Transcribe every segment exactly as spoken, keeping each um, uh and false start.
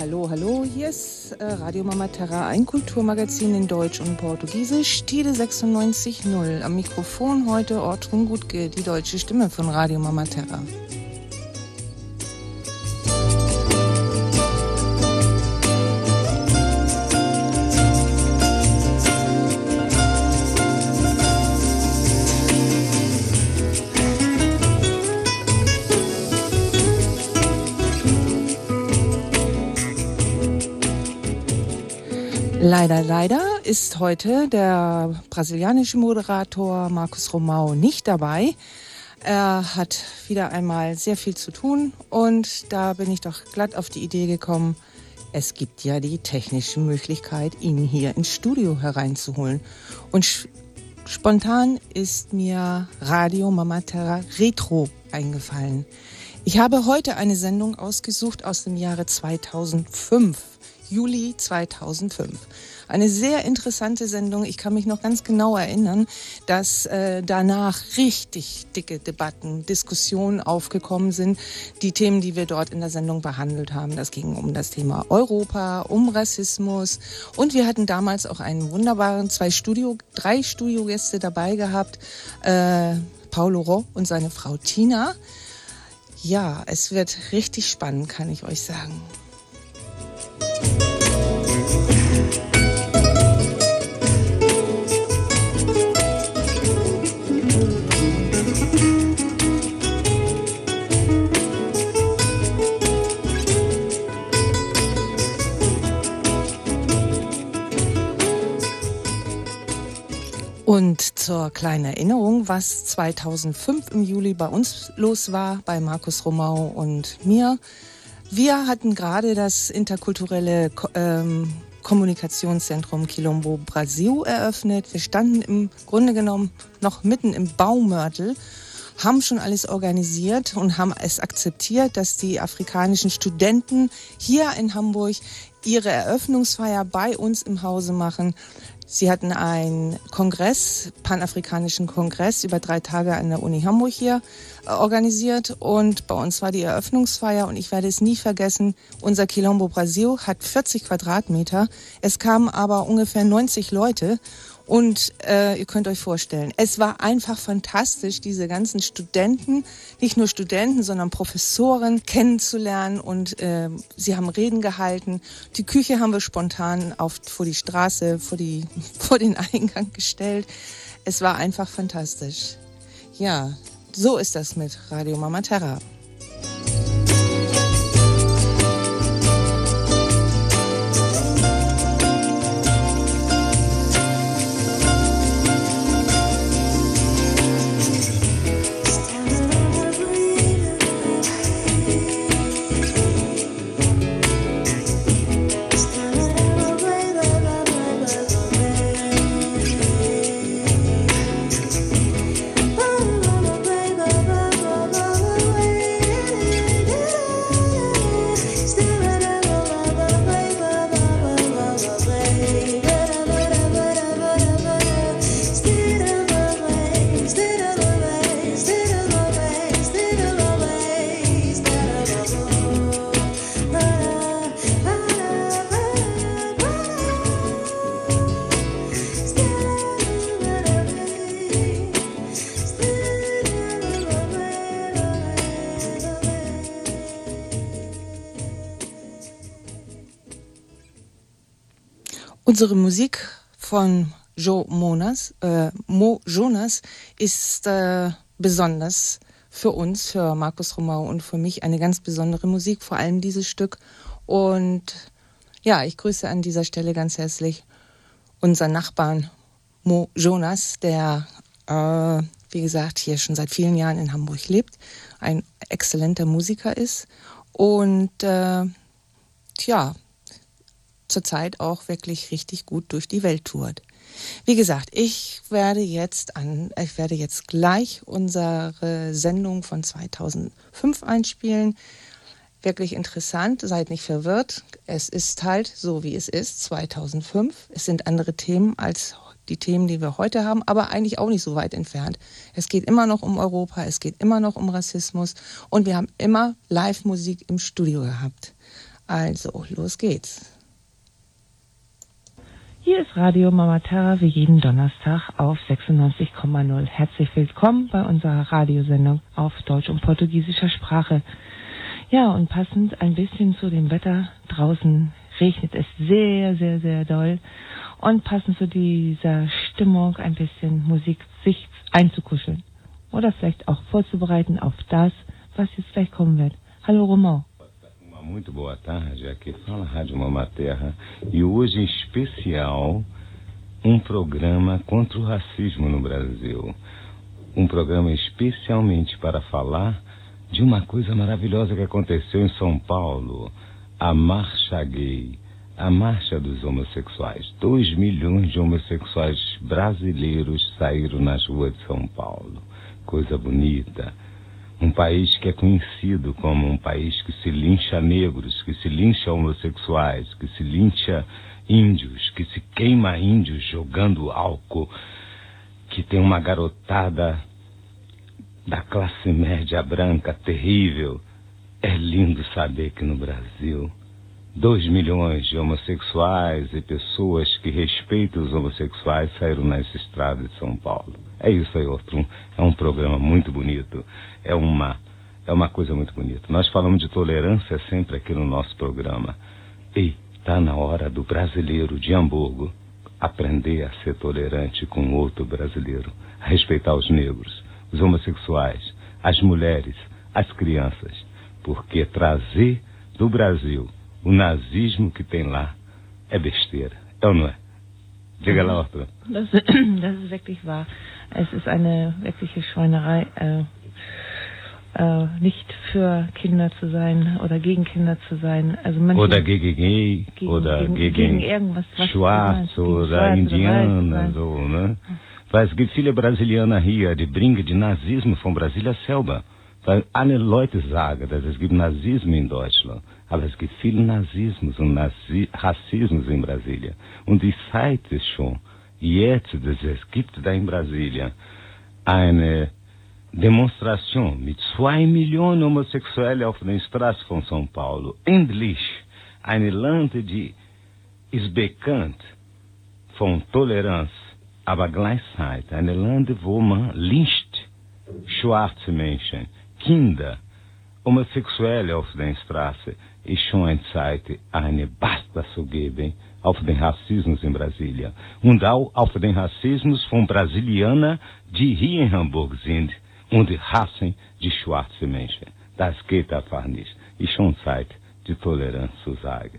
hallo, hallo, hier ist äh, Radio Mama Terra, ein Kulturmagazin in Deutsch und Portugiesisch, Tide sechsundneunzig null. Am Mikrofon heute Ortrun Gutke, die deutsche Stimme von Radio Mama Terra. Leider, leider ist heute der brasilianische Moderator Marcos Romão nicht dabei. Er hat wieder einmal sehr viel zu tun und da bin ich doch glatt auf die Idee gekommen, es gibt ja die technische Möglichkeit, ihn hier ins Studio hereinzuholen. Und sch- spontan ist mir Radio Mama Terra Retro eingefallen. Ich habe heute eine Sendung ausgesucht aus dem Jahre zweitausendfünf. Juli zweitausendfünf. Eine sehr interessante Sendung. Ich kann mich noch ganz genau erinnern, dass äh, danach richtig dicke Debatten, Diskussionen aufgekommen sind. Die Themen, die wir dort in der Sendung behandelt haben, das ging um das Thema Europa, um Rassismus. Und wir hatten damals auch einen wunderbaren, zwei Studio, drei Studiogäste dabei gehabt. Äh, Paulo Ró und seine Frau Tina. Ja, es wird richtig spannend, kann ich euch sagen. Und zur kleinen Erinnerung, was zweitausendfünf im Juli bei uns los war, bei Marcos Romão und mir. Wir hatten gerade das interkulturelle ähm, Kommunikationszentrum Quilombo Brasil eröffnet. Wir standen im Grunde genommen noch mitten im Baumörtel, haben schon alles organisiert und haben es akzeptiert, dass die afrikanischen Studenten hier in Hamburg ihre Eröffnungsfeier bei uns im Hause machen. Sie hatten einen Kongress, panafrikanischen Kongress, über drei Tage an der Uni Hamburg hier äh, organisiert. Und bei uns war die Eröffnungsfeier und ich werde es nie vergessen, unser Quilombo Brasil hat vierzig Quadratmeter. Es kamen aber ungefähr neunzig Leute. Und äh, ihr könnt euch vorstellen, es war einfach fantastisch, diese ganzen Studenten, nicht nur Studenten, sondern Professoren kennenzulernen. Und äh, sie haben Reden gehalten. Die Küche haben wir spontan auf, vor die Straße, vor, die, vor den Eingang gestellt. Es war einfach fantastisch. Ja, so ist das mit Radio Mama Terra. Unsere Musik von Joe Monas, äh, Mo Jonas ist äh, besonders für uns, für Marcos Romão und für mich eine ganz besondere Musik, vor allem dieses Stück. Und ja, ich grüße an dieser Stelle ganz herzlich unseren Nachbarn Mo Jonas, der, äh, wie gesagt, hier schon seit vielen Jahren in Hamburg lebt, ein exzellenter Musiker ist und äh, tja, zurzeit auch wirklich richtig gut durch die Welt tourt. Wie gesagt, ich werde jetzt an, ich werde jetzt gleich unsere Sendung von zweitausendfünf einspielen. Wirklich interessant, seid nicht verwirrt. Es ist halt so, wie es ist, zweitausendfünf. Es sind andere Themen als die Themen, die wir heute haben, aber eigentlich auch nicht so weit entfernt. Es geht immer noch um Europa, es geht immer noch um Rassismus und wir haben immer Live-Musik im Studio gehabt. Also, los geht's. Hier ist Radio Mama Terra wie jeden Donnerstag auf sechsundneunzig Komma null. Herzlich willkommen bei unserer Radiosendung auf Deutsch und portugiesischer Sprache. Ja, und passend ein bisschen zu dem Wetter, draußen regnet es sehr, sehr, sehr doll. Und passend zu dieser Stimmung ein bisschen Musik sich einzukuscheln. Oder vielleicht auch vorzubereiten auf das, was jetzt gleich kommen wird. Hallo Romão. Muito boa tarde, aqui fala Rádio Mama Terra e hoje em especial um programa contra o racismo no Brasil. Um programa especialmente para falar de uma coisa maravilhosa que aconteceu em São Paulo, a Marcha Gay, a Marcha dos Homossexuais. Dois milhões de homossexuais brasileiros saíram nas ruas de São Paulo. Coisa bonita. Um país que é conhecido como um país que se lincha negros, que se lincha homossexuais, que se lincha índios, que se queima índios jogando álcool, que tem uma garotada da classe média branca terrível. É lindo saber que no Brasil, dois milhões de homossexuais e pessoas que respeitam os homossexuais saíram nas estradas de São Paulo. É isso aí, outro. É um programa muito bonito. É uma, é uma coisa muito bonita. Nós falamos de tolerância sempre aqui no nosso programa. E está na hora do brasileiro de Hamburgo aprender a ser tolerante com outro brasileiro, a respeitar os negros, os homossexuais, as mulheres, as crianças. Porque trazer do Brasil o nazismo que tem lá é besteira. É ou não é? Diga lá, Arthur. Das, das ist wirklich wahr. Es ist eine wirkliche Schweinerei, äh, äh, nicht für Kinder zu sein oder gegen Kinder zu sein. Also oder gegen Gay, gegen, oder gegen, gegen, gegen irgendwas, was Schwarz oder Indiana, so, ne? Weil es gibt viele Brasilianer hier, die bringen die Nazismus von Brasilia selber. Weil alle Leute sagen, dass es gibt Nazismus in Deutschland, aber es gibt viel Nazismus und Nazi Rassismus in Brasília. Und ich sagte es schon, jetzt, dass es gibt da in Brasília eine Demonstration mit zwei Millionen Homosexuellen auf den Straßen von São Paulo. Endlich, ein Land, die ist bekannt von Toleranz, aber gleichzeitig ein Land, wo man lyncht schwarze Menschen, Kinder, Homosexuelle auf den Straßen. ist schon eine Zeit, eine Basta zu geben auf den Rassismus in Brasília. Und auch auf den Rassismus von Brasilianern, die hier in Hamburg sind und hassen die schwarzen Menschen. Das geht einfach nicht. Ist schon Zeit, die Toleranz zu sagen.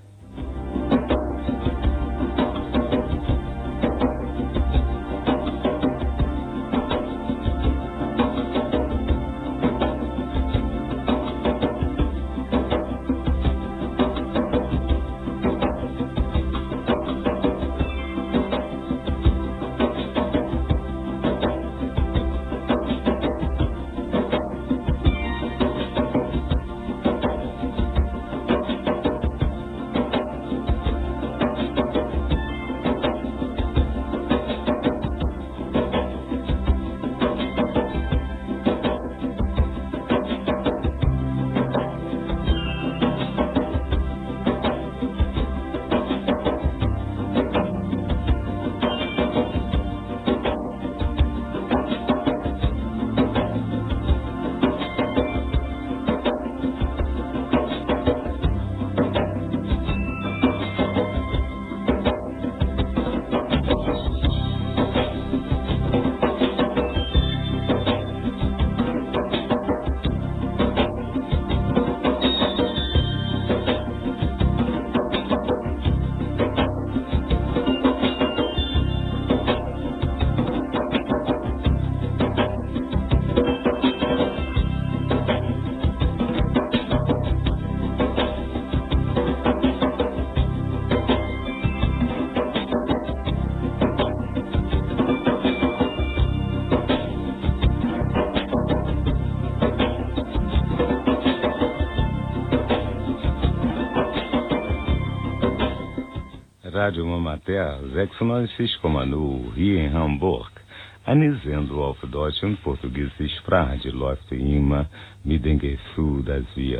Rádio Mama Terra sechsundneunzig Komma null hier in Hamburg. Eine Sendung auf Deutsch und Portugiesisch Sprache, die läuft immer mit dem Gefühl, dass wir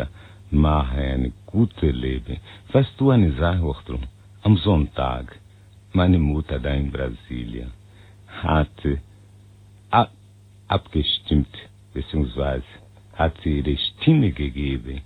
mache ein gutes Leben. Weißt du eine Sache, Ortrum? Am Sonntag, meine Mutter da in Brasilia hat ab, abgestimmt, beziehungsweise hat sie ihre Stimme gegeben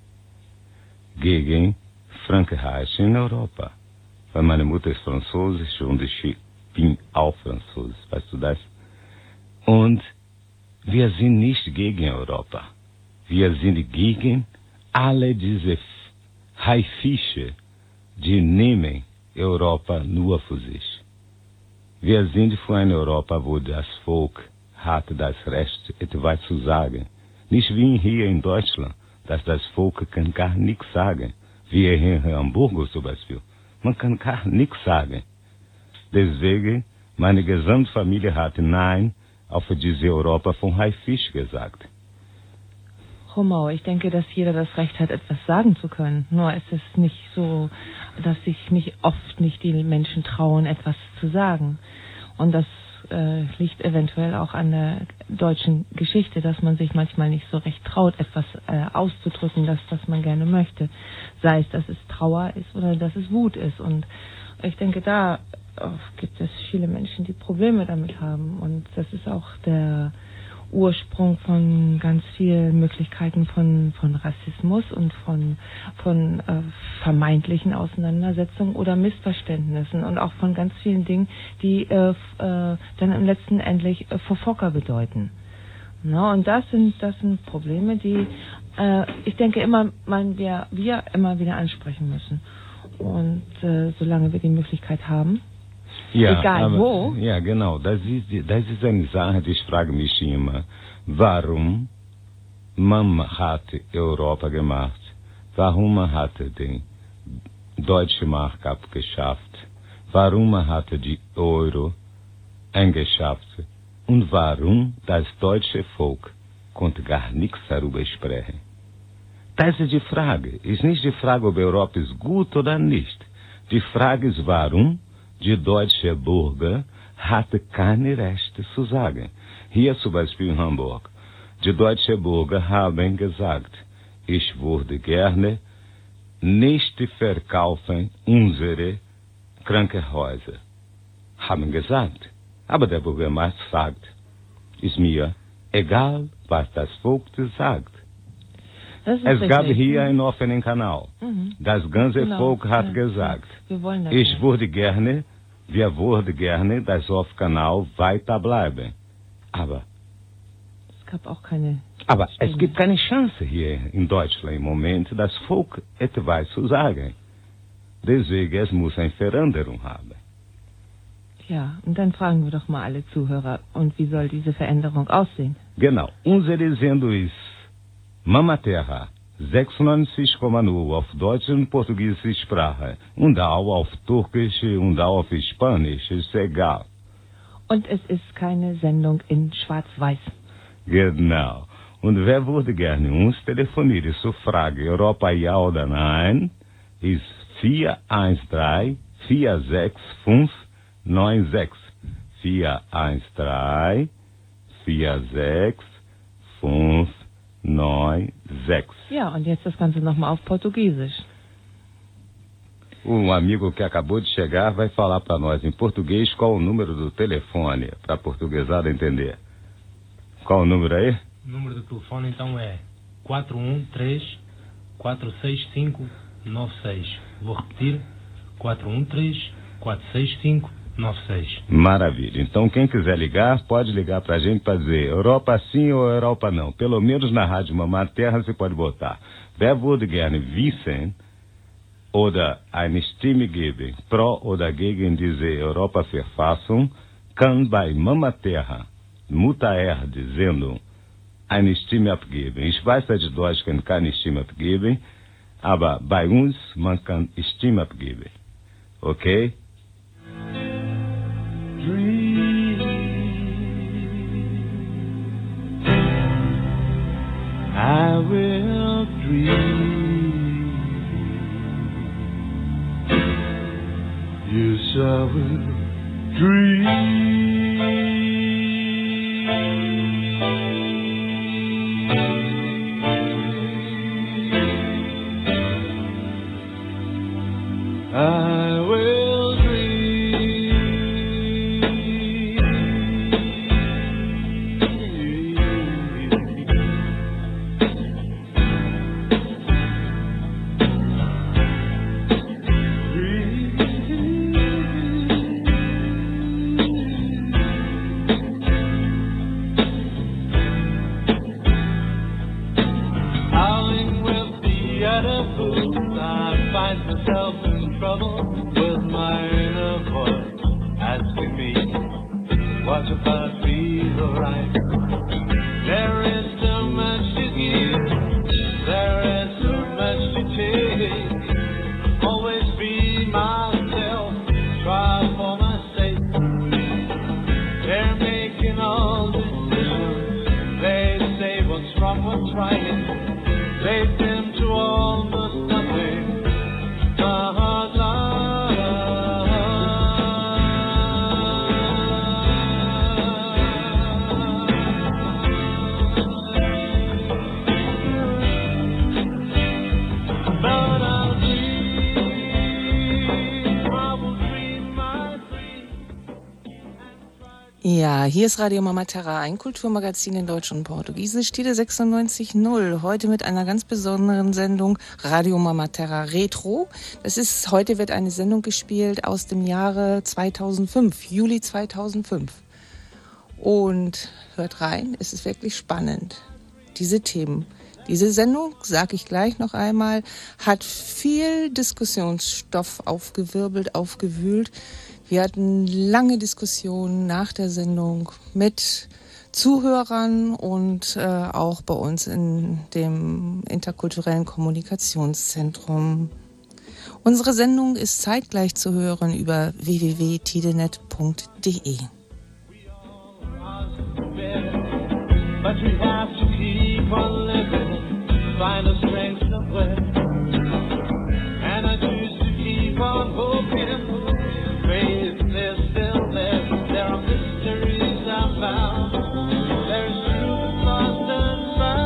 gegen Frankreich in Europa. Weil meine Mutter ist Französisch und ich bin auch Französisch, weißt du das? Und wir sind nicht gegen Europa. Wir sind gegen alle diese Haifische, die nehmen Europa nur für sich. Wir sind für eine Europa, wo das Volk hat das Recht, etwas zu sagen. Nicht wie hier in Deutschland, dass das Volk kann gar nichts sagen. Wie hier in Hamburg zum Beispiel. Man kann gar nichts sagen. Deswegen, meine gesamte Familie hat Nein auf diese Europa von Haifisch gesagt. Romau, ich denke, dass jeder das Recht hat, etwas sagen zu können. Nur ist es nicht so, dass sich nicht oft nicht die Menschen trauen, etwas zu sagen. Und das äh, liegt eventuell auch an der deutschen Geschichte, dass man sich manchmal nicht so recht traut, etwas äh, auszudrücken, das, was man gerne möchte. Sei es, dass es Trauer ist oder dass es Wut ist. Und ich denke, da oh, gibt es viele Menschen, die Probleme damit haben. Und das ist auch der Ursprung von ganz vielen Möglichkeiten von, von Rassismus und von, von äh, vermeintlichen Auseinandersetzungen oder Missverständnissen und auch von ganz vielen Dingen, die äh, äh, dann im letzten endlich äh, Verfocker bedeuten. Na, und das sind, das sind Probleme, die äh, ich denke immer, man, wir, wir immer wieder ansprechen müssen. Und äh, solange wir die Möglichkeit haben, Ja, egal aber, wo. Ja, genau. Das ist, das ist eine Sache, die ich frage mich immer. Warum man hat Europa gemacht? Warum man hat die deutsche Mark abgeschafft? Warum man hat die Euro eingeschafft? Und warum das deutsche Volk konnte gar nichts darüber sprechen? Das ist die Frage. Ist nicht die Frage, ob Europa ist gut oder nicht. Die Frage ist, warum die deutsche Bürger hatte keine Rechte zu sagen. Hier zum Beispiel in Hamburg. Die deutschen Bürger haben gesagt, ich würde gerne nicht verkaufen unsere Krankenhäuser. Haben gesagt. Aber der Bürgermeister sagt, ist mir egal, was das Volk sagt. Das Es ist gab richtig. hier einen offenen Kanal. Mhm. Das ganze Genau, Volk hat ja, gesagt, wir wollen das ich nicht. würde gerne, wir würden gerne das offene Kanal weiterbleiben. Aber, Es gab auch keine. aber es Stimme. gibt keine Chance hier in Deutschland im Moment, das Volk etwas zu sagen. Deswegen, es muss eine Veränderung haben. Ja, und dann fragen wir doch mal alle Zuhörer, und wie soll diese Veränderung aussehen? Genau. Unsere Sendung ist Mama Terra, sechsundneunzig Komma null auf Deutsch und portugiesische Sprache und auch auf Türkisch und auch auf Spanisch, ist egal. Und es ist keine Sendung in Schwarz-Weiß. Genau. Und wer würde gerne uns telefonieren zur Frage Europa ja oder nein, ist vier eins drei, vier sechs fünf neun sechs. vier eins drei, vier sechs fünf neun sechs. Ja, und jetzt das Ganze nochmal auf Portugiesisch. Um amigo que acabou de chegar vai falar para nós em português qual o número do telefone, para a portuguesada entender. Qual o número aí? O número do telefone então é quatro um três, quatro seis cinco, nove seis. Vou repetir, quatro um três, quatro seis cinco, nove seis. Maravilha. Então quem quiser ligar, pode ligar para a gente para dizer Europa sim ou Europa não. Pelo menos na Rádio Mamãe Terra você pode botar. Wer würde gerne wissen oder eine Stimme geben, pro oder gegen diese Europa-Verfassung, kann bei Mama Terra, Mutter Erde Sendung, eine Stimme abgeben. Ich weiß, dass die Deutschen keine Stimme abgeben, aber bei uns, man kann Stimme abgeben. Okay? Dream. I will dream. Yes, I will dream. instead of fools, I find myself in trouble with my inner voice asking me, what if I feel right? There is so much to give, there is so much to take. Always be myself, try for my sake. They're making all decisions, they say what's wrong, what's right. They've been to almost nothing. La, la, la. But I'll dream, I will dream my dream. Ja, hier ist Radio Mama Terra, ein Kulturmagazin in Deutsch und Portugiesisch, Tide sechsundneunzig Komma null. Heute mit einer ganz besonderen Sendung, Radio Mama Terra Retro. Das ist, heute wird eine Sendung gespielt aus dem Jahre zweitausendfünf, Juli zweitausendfünf. Und hört rein, es ist wirklich spannend, diese Themen. Diese Sendung, sage ich gleich noch einmal, hat viel Diskussionsstoff aufgewirbelt, aufgewühlt. Wir hatten lange Diskussionen nach der Sendung mit Zuhörern und äh, auch bei uns in dem interkulturellen Kommunikationszentrum. Unsere Sendung ist zeitgleich zu hören über w w w punkt tidenet punkt de. But we have to keep on living, find the strength of will. And I choose to keep on hoping, faith is still there. There are mysteries I found, there's truth lost and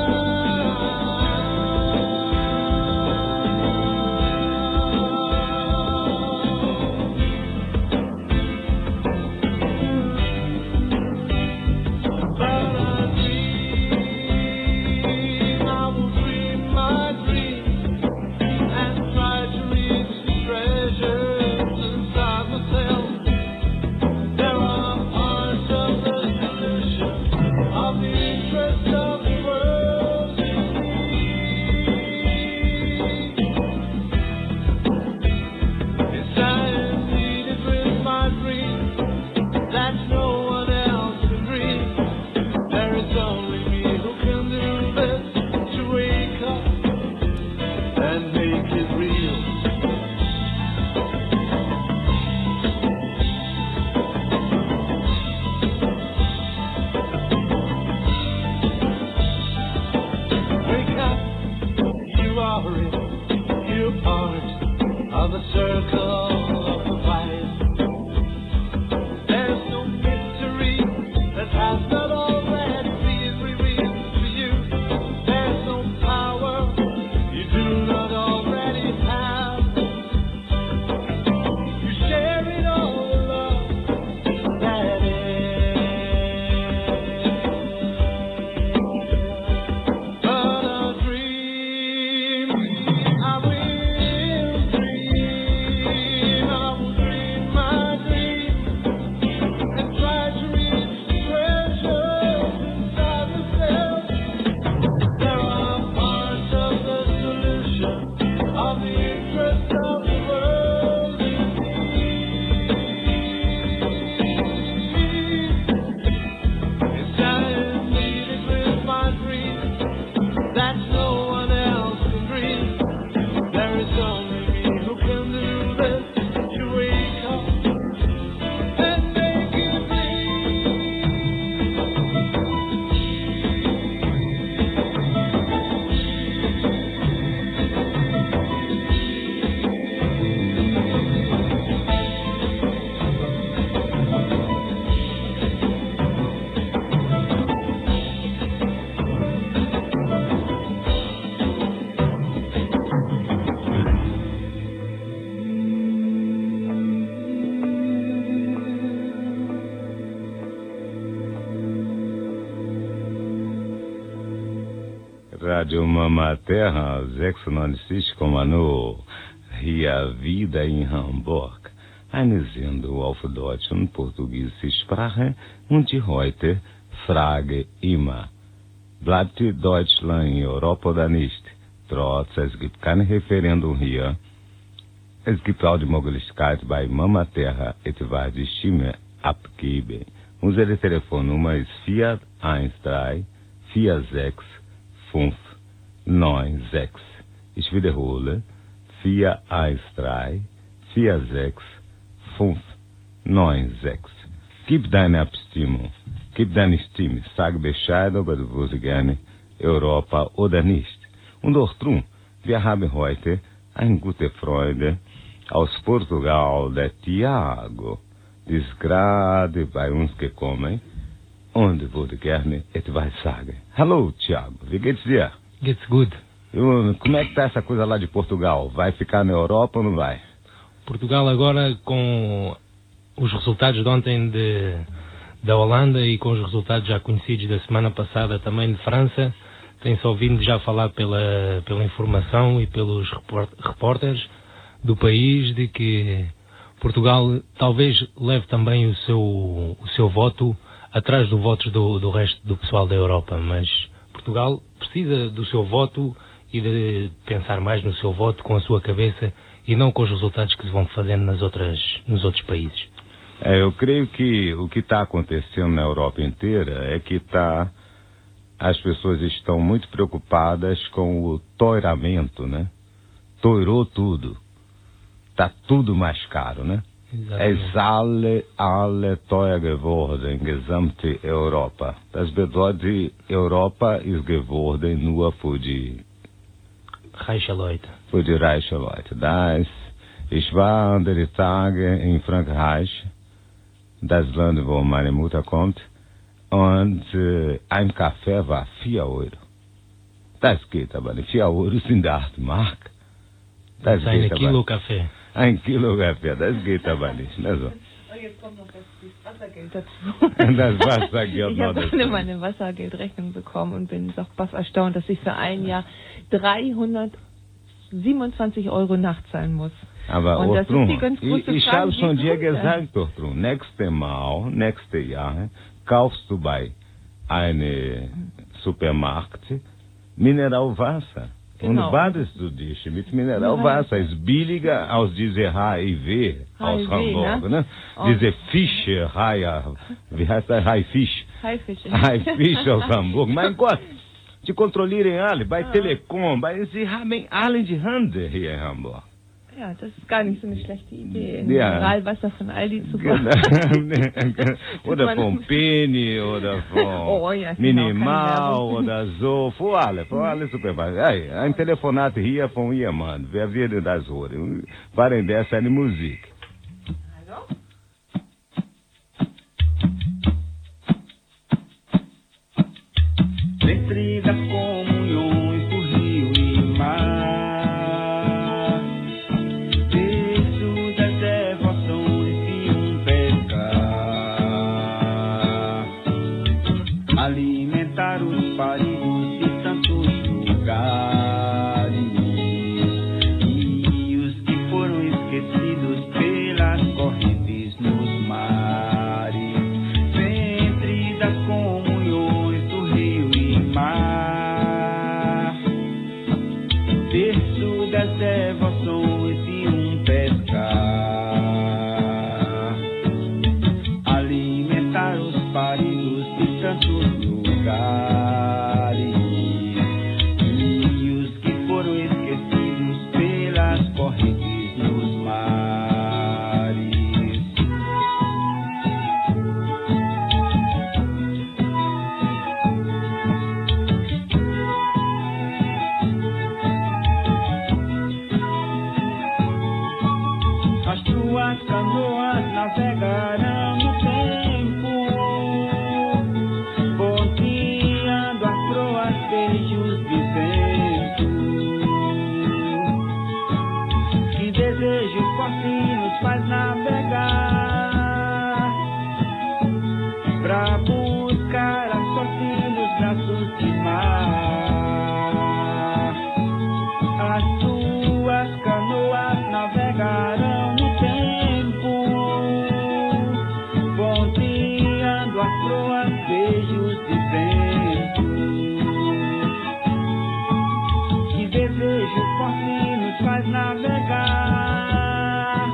Rádio Mama Terra sechsundneunzig Komma null. Hier wieder in Hamburg. Eine Sendung auf Deutsch und portugiesische Sprache und die heute Frage immer. Bleibt Deutschland in Europa oder nicht? trotz, es gibt kein Referendum hier. Es gibt auch die Möglichkeit, bei Mama Terra etwas die Stimme abgeben. Unsere Telefonnummer ist vier eins drei, vier sechs fünf neun sechs. Ich wiederhole, vier eins drei, vier sechs fünf neun sechs. Gib deine Abstimmung, gib deine Stimme, sag Bescheid, ob du willst gerne Europa oder nicht. Und auch drum, wir haben heute eine gute Freunde aus Portugal, der Tiago, die ist gerade bei uns gekommen und würde gerne etwas sagen. Hallo, Tiago, wie geht's dir? Geht's gut. Eu, como é que tá essa coisa lá de Portugal? Vai ficar na Europa ou não vai? Portugal agora, com os resultados de ontem de, da Holanda e com os resultados já conhecidos da semana passada também de França, tem-se ouvido já falar pela, pela informação e pelos repórteres do país de que Portugal talvez leve também o seu, o seu voto atrás do voto do, do resto do pessoal da Europa, mas Portugal precisa do seu voto e de pensar mais no seu voto com a sua cabeça e não com os resultados que se vão fazendo nas outras, nos outros países. É, eu creio que o que está acontecendo na Europa inteira é que tá, as pessoas estão muito preocupadas com o teuramento, né? Toirou tudo. Está tudo mais caro, né? Exatamente. Es alle, alle teuer geworden, gesamte Europa. Das bedeutet, Europa ist geworden nur für die reiche Leute. Für die reiche Leute. Das, ich war andere Tage in Frankreich, das Land, wo meine Mutter kommt, und äh, ein Kaffee war vier Euro. Das geht aber nicht. vier Euro sind acht Mark. Das, das ist ein Kilo Kaffee. Ein Kilo Kaffee, das geht aber nicht. Also. Und jetzt kommt noch das, das Wassergeld dazu. Das Wassergeld ich noch habe dazu. meine, meine Wassergeldrechnung bekommen und bin doch baff erstaunt, dass ich für ein Jahr dreihundertsiebenundzwanzig Euro nachzahlen muss. Aber und das Ortrun, ist die ganz große ich, ich Frage, habe schon wie dir kommt das? gesagt, Ortrun, nächstes Mal, nächstes Jahr, kaufst du bei einem Supermarkt Mineralwasser. Genau. Und badest du dich mit Mineralwasser. Ist billiger als diese H I V aus H I V, Hamburg. ne? Ne? Diese Fische, Hai, wie heißt das? Haifisch. Haifisch. Haifisch aus Hamburg. Mein Gott, die kontrollieren alle. Bei ah. Telekom, bei, sie haben alle die Hände hier in Hamburg. Ja, das ist gar nicht so eine schlechte Idee, ja. Mineralwasser von Aldi zu kaufen. Oder von Penny oder von oh, ja, Minimal oder so. Für alle, für alle Supermarkt. Hey, ein Telefonat hier von jemand. Wer wird das hören? Waren das eine Musik? Hallo? Dentre das comunhões do rio e mar, alimentar os paridos de tantos lugares e os que foram esquecidos pelas correntes nos mares, ventre das comunhões do rio e mar, berço das devoções de um pescar, alimentar os paridos de tantos lugares e os que foram esquecidos pelas correntes nos mares. forte nos faz navegar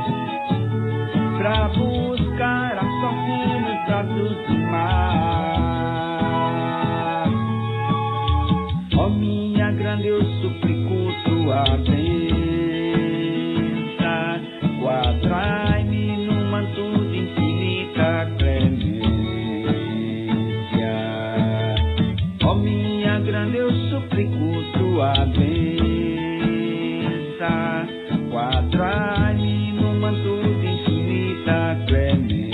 pra buscar a sorte nos braços do mar. Ó minha grande, eu suplico tua bênção, quadrai-me no manto de infinita clemência. Ó minha grande, eu suplico tua bênção, quadrai-me no manto de infinita clemência.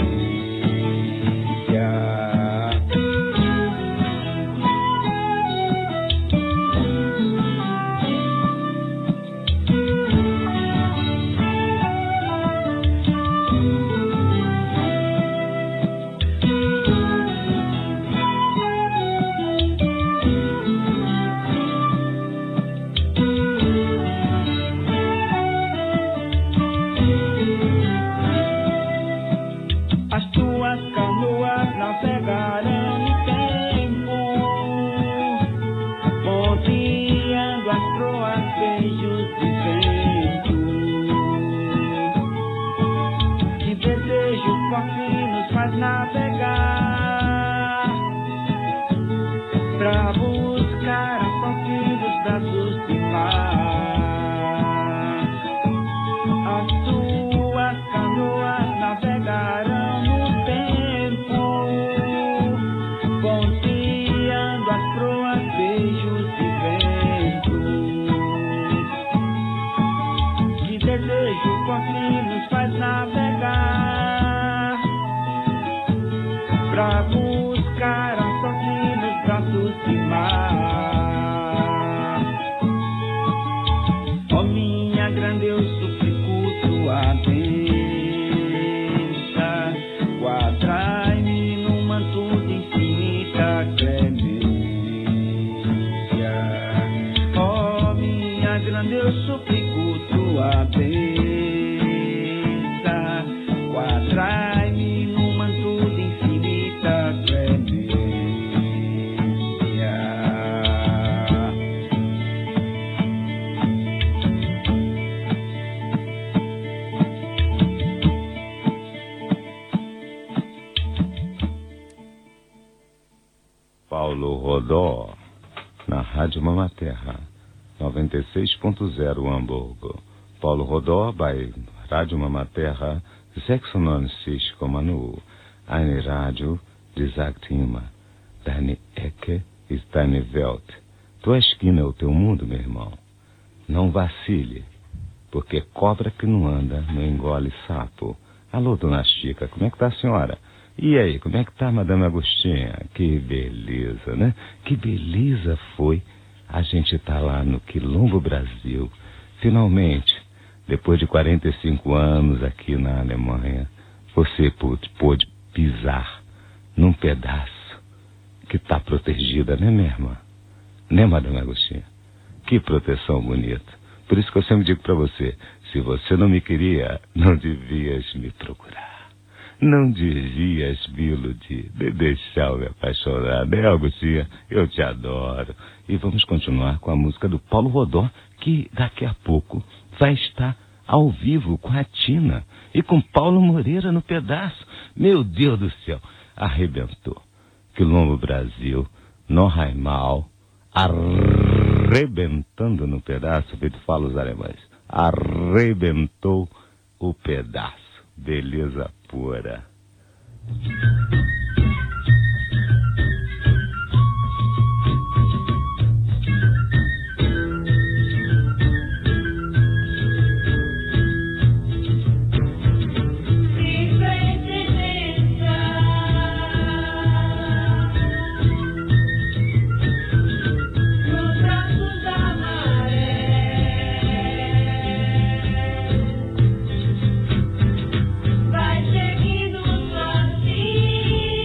Paulo Rodó, na Rádio Mama Terra, noventa e seis ponto zero Hamburgo. Paulo Rodó, bei Radio Mama Terra, sechsundneunzig Komma null. Eine Radio, die sagt immer, deine Ecke ist deine Welt. Tua esquina é o teu mundo, meu irmão. Não vacile, porque cobra que não anda não engole sapo. Alô, dona Chica, como é que tá a senhora? E aí, como é que tá, Madame Agostinha? Que beleza, né? Que beleza foi a gente tá lá no Quilombo Brasil. Finalmente, depois de quarenta e cinco anos aqui na Alemanha, você pôde, pôde pisar num pedaço que tá protegida, né, minha irmã? Né, Madame Agostinha? Que proteção bonita. Por isso que eu sempre digo pra você, se você não me queria, não devias me procurar. Não devias me iludir, de deixar eu me apaixonar, né, Agostinha? Eu te adoro. E vamos continuar com a música do Paulo Rodó, que daqui a pouco vai estar ao vivo com a Tina e com Paulo Moreira no pedaço. Meu Deus do céu, arrebentou. Quilombo Brasil, Norraimal, arrebentando no pedaço, feito fala os alemães. Arrebentou o pedaço. Beleza pura. Vai seguindo sozinho.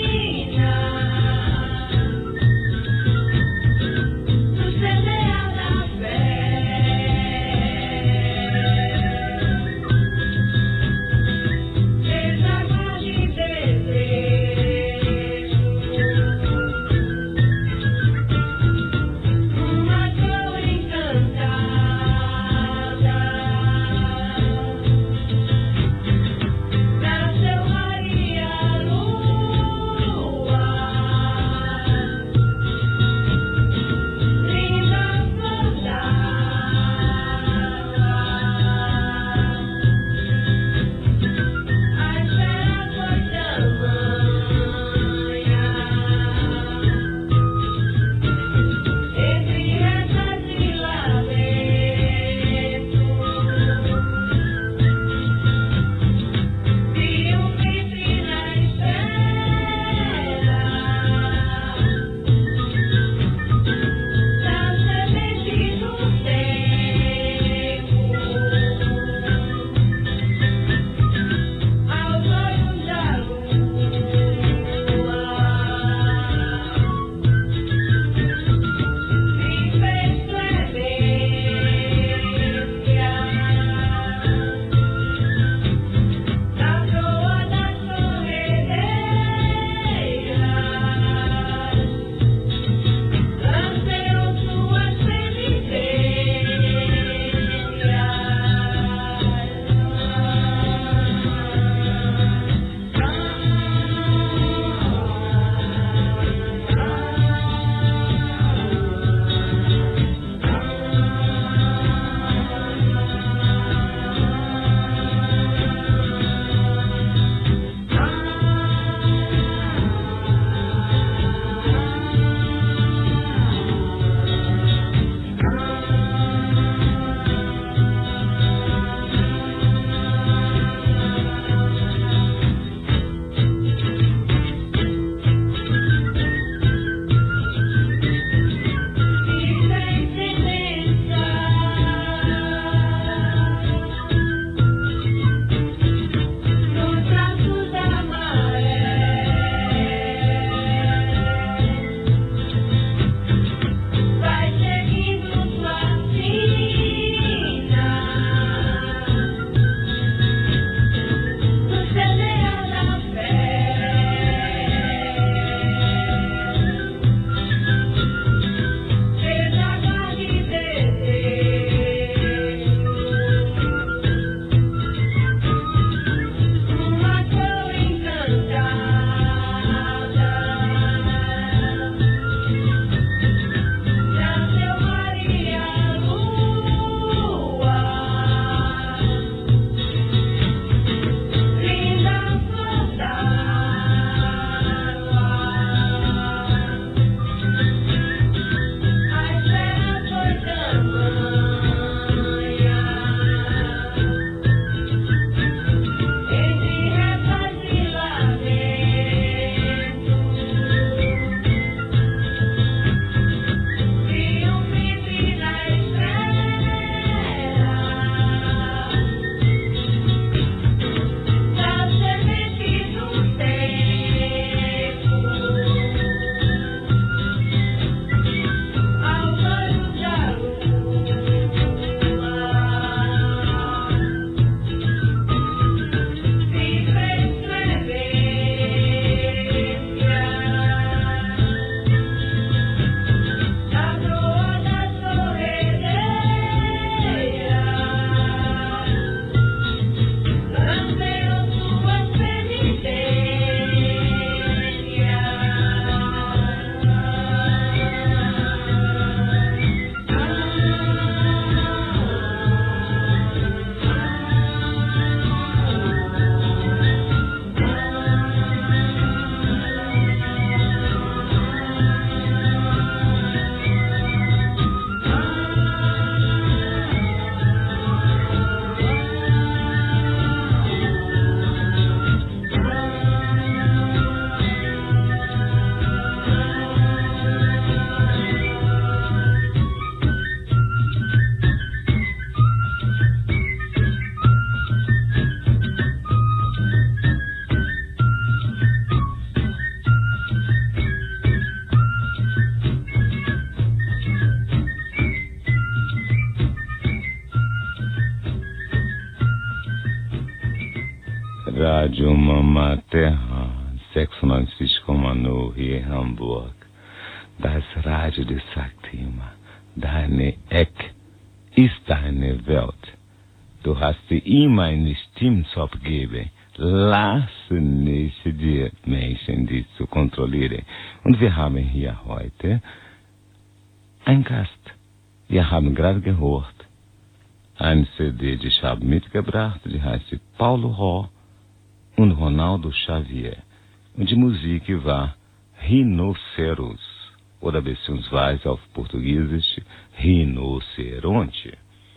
Radio Mama Terra, sechsundneunzig Komma null hier in Hamburg. Das Radio de Saktima. Deine Eck ist deine Welt. Du hast dir immer eine Stimme zu abgeben. Lass nicht die Menschen, die zu kontrollieren. Und wir haben hier heute einen Gast. Wir haben gerade gehört, eine C D, die ich habe mitgebracht, die heißt Paulo Ró und Ronaldo Xavier. Und die Musik war Rhinoceros, oder beziehungsweise auf Português, Rinoceronte.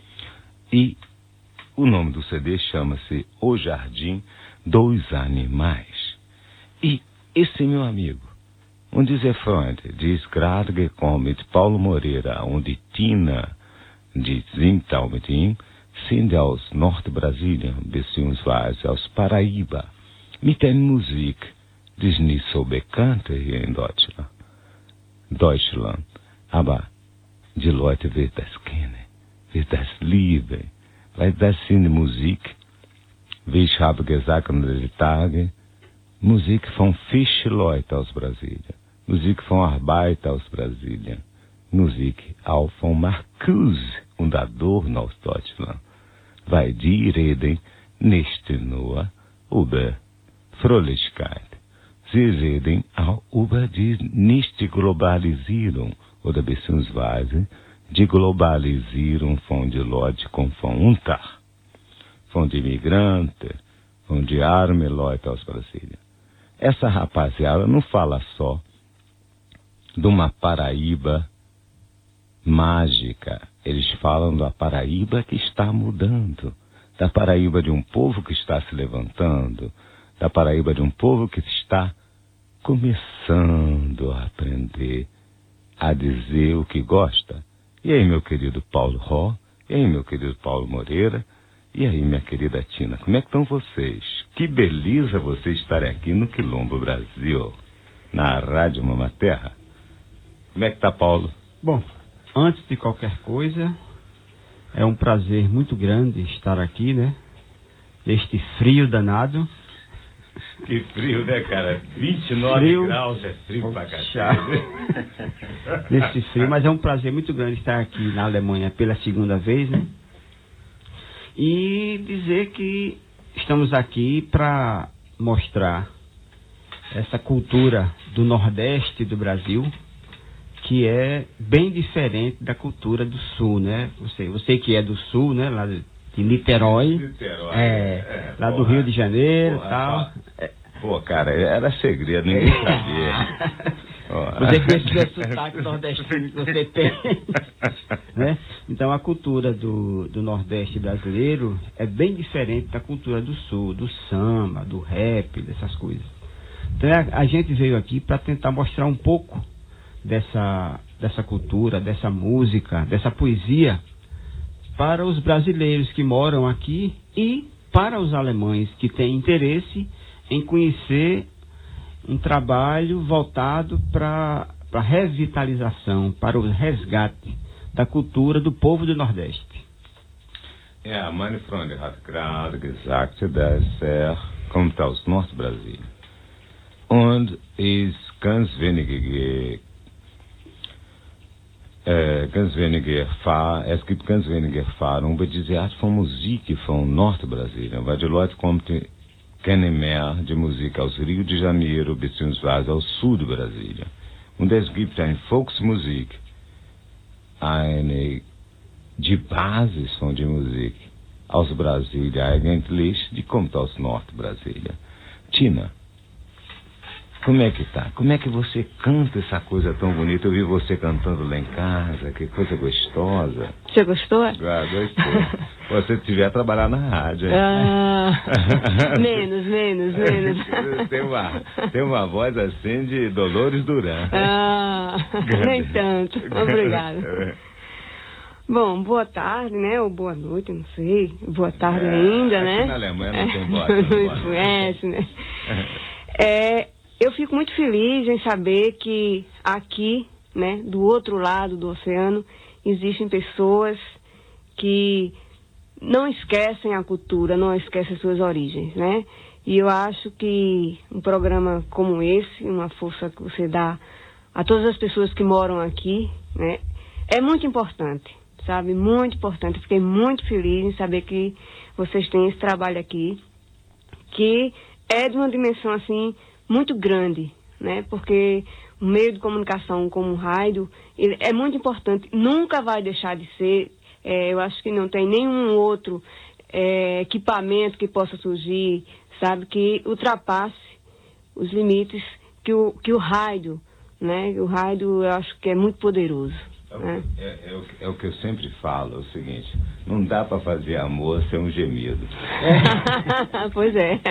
E o nome do C D chama-se O Jardim dos Animais. E esse meu amigo, um dieser Freund, dies gerade gekommen mit Paulo Moreira und die Tina, die singt auch mit ihm, sind aus Nordbrasilien, beziehungsweise aus Paraíba, mit einer Musik, die ist nicht so bekannt hier in Deutschland. Deutschland, aber die Leute wird das kennen, wird das lieben, weil das sind Musik, wie ich habe gesagt an den Tagen, Musik von Fischleuten aus Brasília, Musik von Arbeiter aus Brasília, Musik auch von Marcuse und Adorno aus Deutschland, weil die reden nicht nur über Fröhlichkeit, sie reden auch über die Nicht-Globalisierung oder beziehungsweise die Globalisierung von den Leuten com von unter, von de imigrantes, von de armes Leute aus Brasília. Essa rapaziada não fala só de uma Paraíba mágica, eles falam da Paraíba que está mudando, da Paraíba de um povo que está se levantando, da Paraíba de um povo que está começando a aprender a dizer o que gosta. E aí, meu querido Paulo Ró, e aí, meu querido Paulo Moreira, e aí, minha querida Tina, como é que estão vocês? Que beleza vocês estarem aqui no Quilombo Brasil, na Rádio Mama Terra. Como é que tá, Paulo? Bom, antes de qualquer coisa, é um prazer muito grande estar aqui, né? Este frio danado. Que frio, né, cara? vinte e nove frio, graus é frio pra cacete. Nesse frio, mas é um prazer muito grande estar aqui na Alemanha pela segunda vez, né? E dizer que estamos aqui para mostrar essa cultura do Nordeste do Brasil, que é bem diferente da cultura do Sul, né? Você, você que é do Sul, né? Lá de Niterói, Niterói é, é, lá porra, do Rio de Janeiro e tal. É. Pô, cara, era segredo, ninguém sabia. Você com esse sotaque nordestino que você tem, né? Então a cultura do, do Nordeste brasileiro é bem diferente da cultura do Sul, do samba, do rap, dessas coisas. Então a, a gente veio aqui para tentar mostrar um pouco dessa, dessa cultura, dessa música, dessa poesia para os brasileiros que moram aqui e para os alemães que têm interesse em conhecer um trabalho voltado para a revitalização, para o resgate da cultura do povo do Nordeste. Ja, meine Freunde hat gerade gesagt, dass er kommt aus Nordbrasilien und ist ganz wenige Äh, ganz wenige Erfahrung, es gibt ganz wenige Erfahrung über diese Art von Musik von Nordbrasilien, weil die Leute kommen, kennen mehr die Musik aus Rio de Janeiro beziehungsweise aus Südbrasilien. Und es gibt eine Volksmusik, eine die Basis von der Musik aus Brasília eigentlich, die kommt aus Nordbrasilien. Tina, como é que tá? Como é que você canta essa coisa tão bonita? Eu vi você cantando lá em casa, que coisa gostosa. Você gostou? Ah, gostei. Você devia trabalhar na rádio, hein? Ah, menos, menos, menos. Tem uma, tem uma voz assim de Dolores Duran. Ah, nem tanto. Obrigada. Bom, boa tarde, né? Ou boa noite, não sei. Boa tarde é, ainda, aqui né? Na Alemanha não tem boa tarde. Não influencia, né? É... Eu fico muito feliz em saber que aqui, né, do outro lado do oceano, existem pessoas que não esquecem a cultura, não esquecem suas origens, né? E eu acho que um programa como esse, uma força que você dá a todas as pessoas que moram aqui, né, é muito importante, sabe? Muito importante. Eu fiquei muito feliz em saber que vocês têm esse trabalho aqui, que é de uma dimensão, assim, muito grande, né? Porque o meio de comunicação como o rádio, ele é muito importante, nunca vai deixar de ser. É, eu acho que não tem nenhum outro é, equipamento que possa surgir, sabe, que ultrapasse os limites que o, que o rádio, né? O rádio eu acho que é muito poderoso. É, né? é, é, o, é o que eu sempre falo, é o seguinte, não dá para fazer amor sem um gemido. Pois é.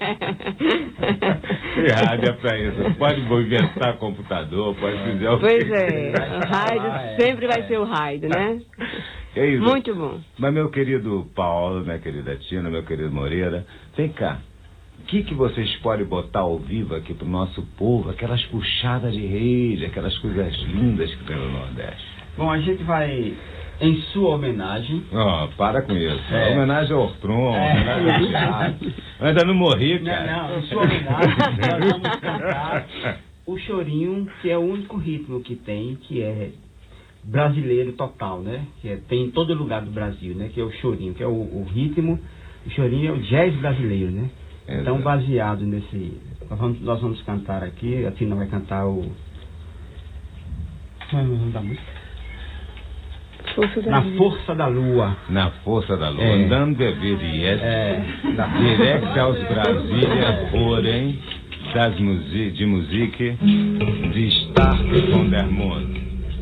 E rádio é para isso. Pode inventar computador, pode fazer o Pois é, o rádio sempre vai ser o rádio, né? É isso. Muito bom. Mas meu querido Paulo, minha querida Tina, meu querido Moreira, vem cá. O que, que vocês podem botar ao vivo aqui pro nosso povo? Aquelas puxadas de rede, aquelas coisas lindas que tem no Nordeste. Bom, a gente vai, em sua homenagem... Ó, oh, para com isso. É. Homenagem ao Ortron, É. homenagem ao teatro. Eu ainda não morri, cara. Não, não, em sua homenagem nós vamos cantar o chorinho, que é o único ritmo que tem, que é brasileiro total, né? Que é, tem em todo lugar do Brasil, né? Que é o chorinho, que é o, o ritmo, o chorinho é o jazz brasileiro, né? Exato. Então, baseado nesse... Nós vamos, nós vamos cantar aqui, a Tina vai cantar o... Como é o nome da música? Força da Na Lua. Força da Lua. Na Força da Lua. É. Andando de Yes. É. Direct aos Brasília, porém, das musi de música de Stark von der Mond.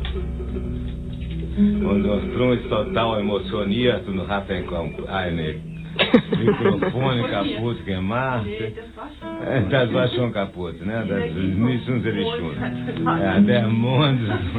Und Ortron ist total emotioniert und hat ein eine Mikrofone kaputt gemacht. É, das war schon kaputt, né? Das nicht unsere Schuld. Ja, der Mond.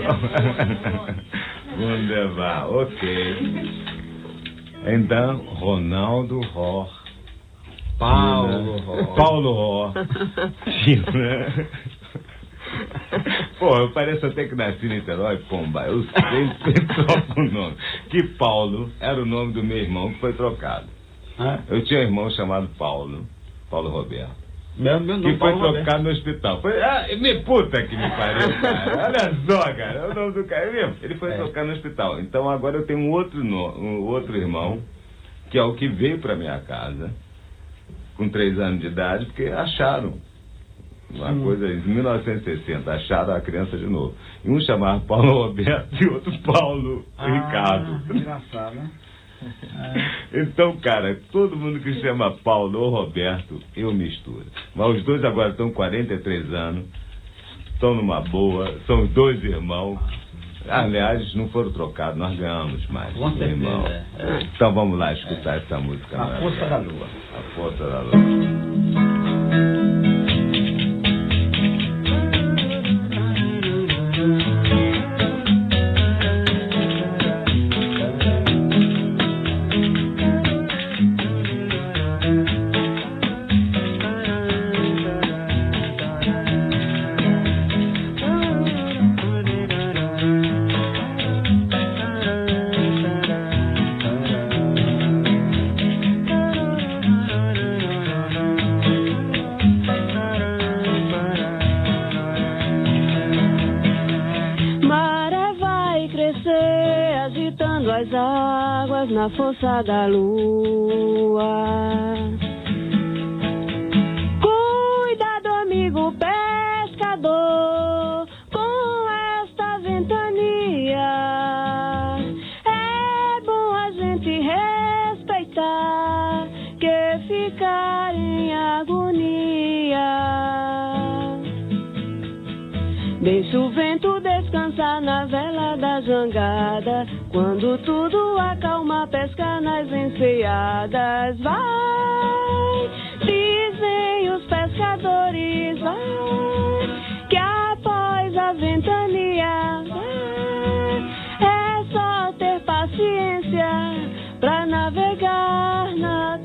Wunderbar, ok. Então, Ronaldo Ror. Paulo Ror. Paulo Ror. Tina. Pô, eu pareço até que nasci em Niterói, pomba. Eu sempre troco o nome. Que Paulo era o nome do meu irmão que foi trocado. Ah, Eu tinha um irmão chamado Paulo, Paulo Roberto, meu, meu nome que foi Paulo trocado Roberto. no hospital. Foi, ah, me puta que me pariu, cara. Olha só, cara, é o nome do cara mesmo. Ele foi É. trocado no hospital. Então agora eu tenho um outro, no, um outro irmão, que é o que veio pra minha casa, com três anos de idade, porque acharam. Uma Hum. coisa em mil novecentos e sessenta, acharam a criança de novo. E um chamava Paulo Roberto e outro Paulo Ah, Ricardo. engraçado, né? É. Então, cara, todo mundo que chama Paulo ou Roberto, eu misturo. Mas os dois agora estão com quarenta e três anos, estão numa boa, são os dois irmãos. Aliás, não foram trocados, nós ganhamos mais. Com certeza, irmão. é, é. Então vamos lá escutar essa música. A Força da Lua. A Força da Lua. Maré vai crescer, agitando as águas na força da lua. Cuidado, amigo pescador, com esta ventania. É bom a gente respeitar, que ficar em agonia. Deixa o vento descansar na vela da jangada. Quando tudo acalma, pesca nas enseadas. Vai, dizem os pescadores, vai, que após a ventania, vai, é só ter paciência pra navegar na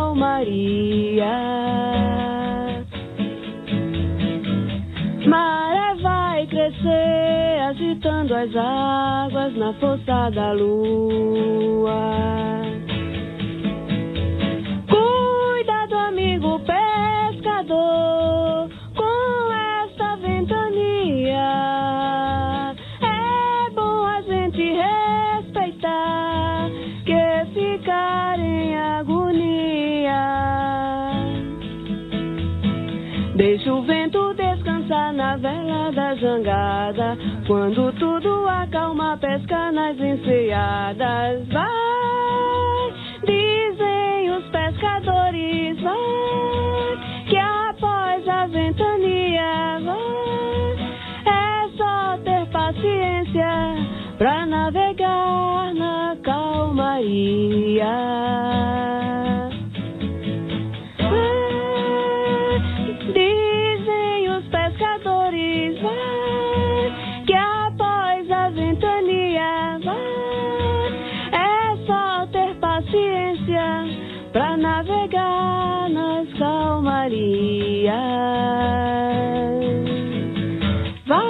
calmaria. Maré vai crescer, agitando as águas na força da lua. Cuidado, amigo pescador, Deixa o vento descansar na vela da jangada. Quando tudo acalma, pesca nas enseadas. Vai, dizem os pescadores, vai, que após a ventania, vai, é só ter paciência pra navegar na calmaria. Dizem os pescadores, vai, que após a ventania, vai, é só ter paciência pra navegar nas calmarias. Vai.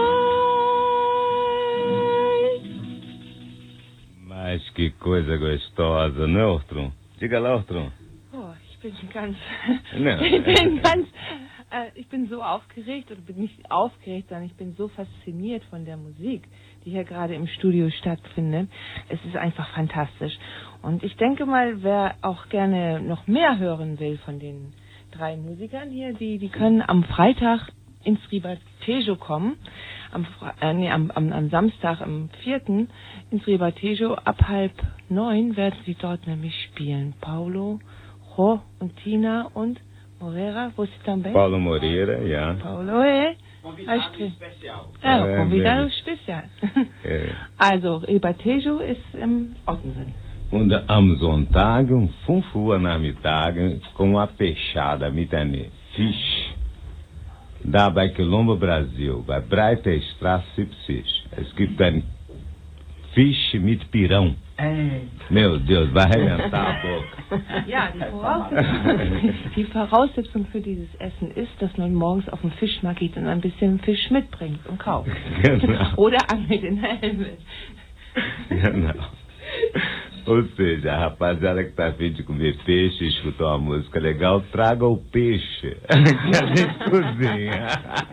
Mas que coisa gostosa, não é, Ortrum? Diga lá, Ortrum. Oh, ich bin ganz, No. ich bin ganz, äh, ich bin so aufgeregt, oder bin nicht aufgeregt, sondern ich bin so fasziniert von der Musik, die hier gerade im Studio stattfindet. Es ist einfach fantastisch. Und ich denke mal, wer auch gerne noch mehr hören will von den drei Musikern hier, die, die können am Freitag ins Ribatejo kommen, am, äh, nee, am, am, am Samstag, am vierten ins Ribatejo, ab halb neun werden sie dort nämlich spielen. Paulo, Jo und Tina und Moreira, você também? Paulo Moreira, ja. Paulo é. Convidado especial. É, o É, convidado mesmo. especial. É. Also, Ribatejo ist im Ottensen. Und am Sonntag um Funfua Nachmittag com a peixada mitane Fisch. Da bei Quilombo Brasil, bei Breite Straße siebzig. Es gibt ein Fisch mit Pirão. É. Meu Deus, vai arrebentar a boca. Ja, die Voraussetzung, die Voraussetzung für dieses Essen ist, dass man morgens auf den Fischmarkt geht und ein bisschen Fisch mitbringt und kauft. Genau. Oder angelt in der Helme. Genau. Ou seja, a rapaziada que tá a fim de comer peixe e escutar uma música legal, traga o peixe que a gente cozinha.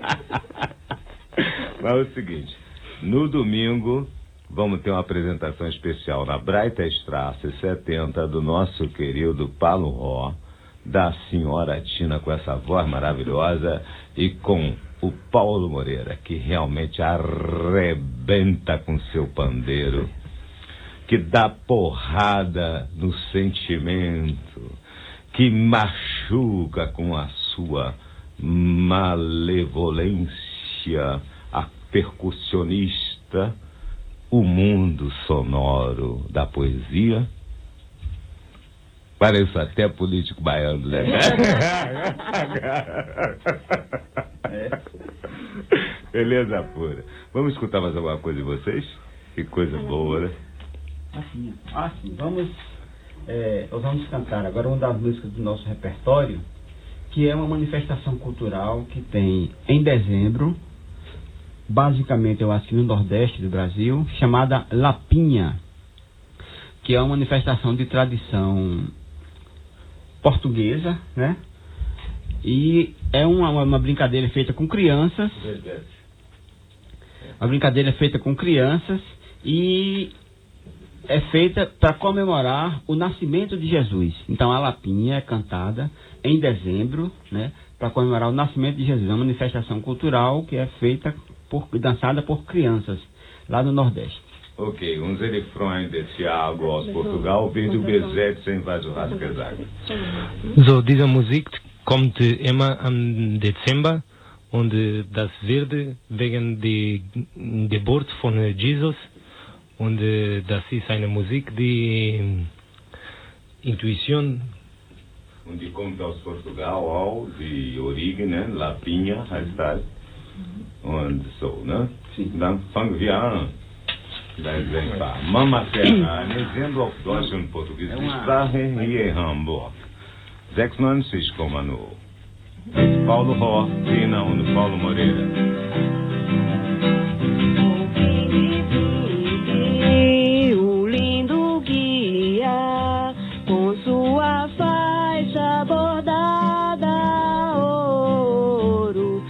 Mas é o seguinte, no domingo vamos ter uma apresentação especial na Breitestrasse setenta do nosso querido Paulo Ró, da senhora Tina com essa voz maravilhosa e com o Paulo Moreira, que realmente arrebenta com seu pandeiro, que dá porrada no sentimento, que machuca com a sua malevolência, a percussionista, o mundo sonoro da poesia. Parece até político baiano, né? É. Beleza pura. Vamos escutar mais alguma coisa de vocês? Que coisa boa, né? Assim, assim, vamos, é, nós vamos cantar agora uma das músicas do nosso repertório, que é uma manifestação cultural que tem em dezembro, basicamente eu acho que no Nordeste do Brasil, chamada Lapinha, que é uma manifestação de tradição portuguesa, né? E é uma, uma brincadeira feita com crianças, uma brincadeira feita com crianças e é feita para comemorar o nascimento de Jesus. Então a Lapinha é cantada em dezembro, né, para comemorar o nascimento de Jesus. É uma manifestação cultural que é feita por, dançada por crianças lá no Nordeste. Ok, uns refrões de Thiago aus Portugal, wird übersetzt in was du hast gesagt. So, diese Musik kommt äh, immer am Dezember und äh, das wird wegen der Geburt von äh, Jesus und äh, das ist eine Musik, die äh, Intuition. Und die kommt aus Portugal auch, die Origem, né? Lapinha heißt das. Und so, ne? Dann fangen wir an. Daí vem para Mama Serra, dezembro auf Deutsch und Portugies. Die Sprache hier in Hamburg. sechsundneunzig Komma null. Mit Paulo Ró, Tina und Paulo Moreira. O lindo guia com sua faixa bordada ouro,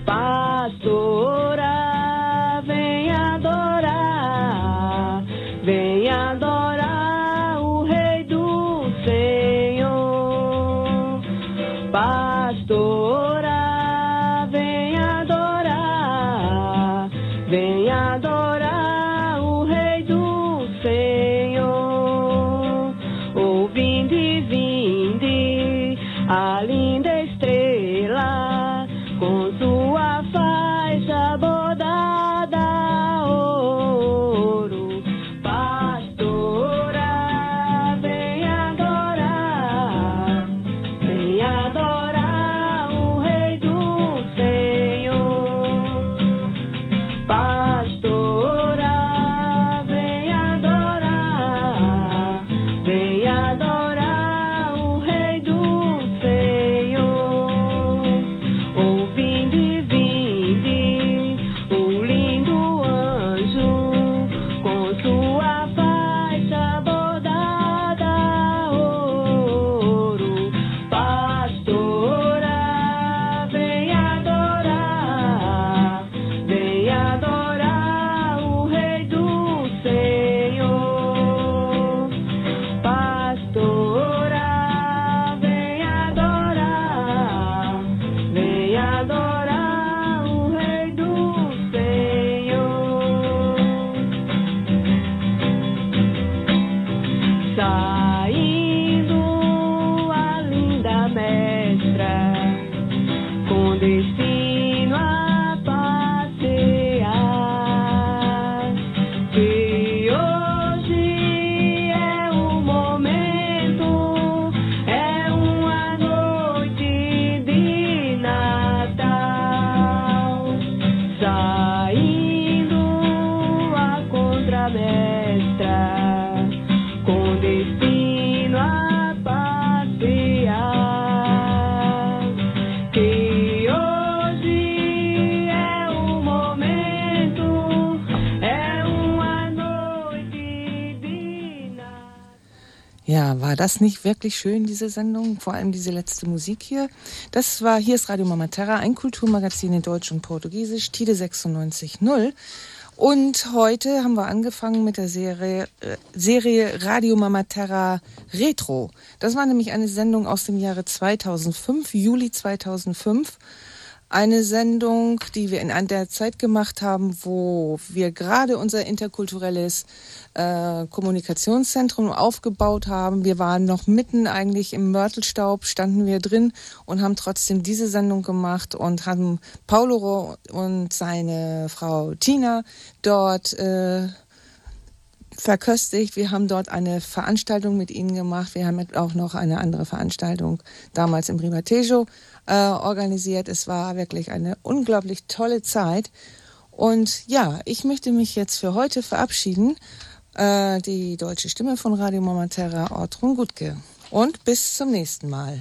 pastora, vem adorar, vem adorar o Rei do Senhor. Pastora, a linda estrela com sua faixa bordada ouro. Pastora, vem adorar, vem adorar o Rei do Senhor. Pastora, vem adorar, vem adorar o Rei do Senhor. Oh, vinde, vinde, o lindo anjo com sua faixa bordada ouro. Pastora, vem adorar, vem adorar o Rei do Senhor. Pastora, vem adorar, vem adorar o Rei do Senhor. Saindo a linda mestra com destino a passear, que hoje é o momento, é uma noite de Natal. Saindo a contramestra com destino a passear, que hoje é o momento, é uma noite de Natal. Ja, war das nicht wirklich schön, diese Sendung? Vor allem diese letzte Musik hier. Das war, hier ist Radio Mama Terra, ein Kulturmagazin in Deutsch und Portugiesisch, Tide sechsundneunzig Komma null. Und heute haben wir angefangen mit der Serie, äh, Serie Radio Mama Terra Retro. Das war nämlich eine Sendung aus dem Jahre zweitausendfünf, Juli zweitausendfünf. Eine Sendung, die wir in der Zeit gemacht haben, wo wir gerade unser interkulturelles äh, Kommunikationszentrum aufgebaut haben. Wir waren noch mitten eigentlich im Mörtelstaub, standen wir drin und haben trotzdem diese Sendung gemacht und haben Paulo und seine Frau Tina dort äh, verköstigt. Wir haben dort eine Veranstaltung mit ihnen gemacht. Wir haben auch noch eine andere Veranstaltung damals im Ribatejo äh, organisiert. Es war wirklich eine unglaublich tolle Zeit. Und ja, ich möchte mich jetzt für heute verabschieden. Äh, die deutsche Stimme von Radio Mama Terra, Ortrun Gutke. Und bis zum nächsten Mal.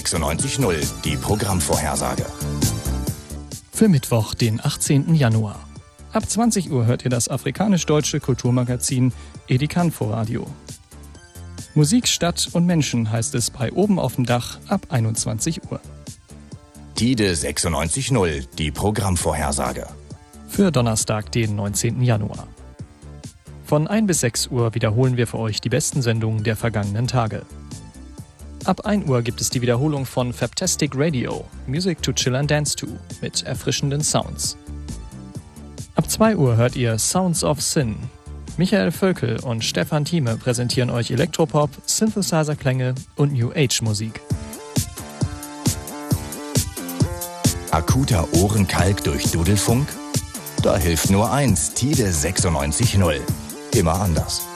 sechsundneunzig Komma null, die Programmvorhersage. Für Mittwoch, den achtzehnten Januar. Ab zwanzig Uhr hört ihr das afrikanisch-deutsche Kulturmagazin Edikanfo Radio. Musik, Stadt und Menschen heißt es bei Oben auf dem Dach ab einundzwanzig Uhr. Tide sechsundneunzig Komma null, die Programmvorhersage. Für Donnerstag, den neunzehnten Januar. Von ein bis sechs Uhr wiederholen wir für euch die besten Sendungen der vergangenen Tage. Ab ein Uhr gibt es die Wiederholung von Fabtastic Radio, Music to Chill and Dance to, mit erfrischenden Sounds. Ab zwei Uhr hört ihr Sounds of Sin. Michael Völkel und Stefan Thieme präsentieren euch Elektropop, Synthesizer-Klänge und New Age Musik. Akuter Ohrenkalk durch Dudelfunk? Da hilft nur eins, Tide sechsundneunzig Komma null. Immer anders.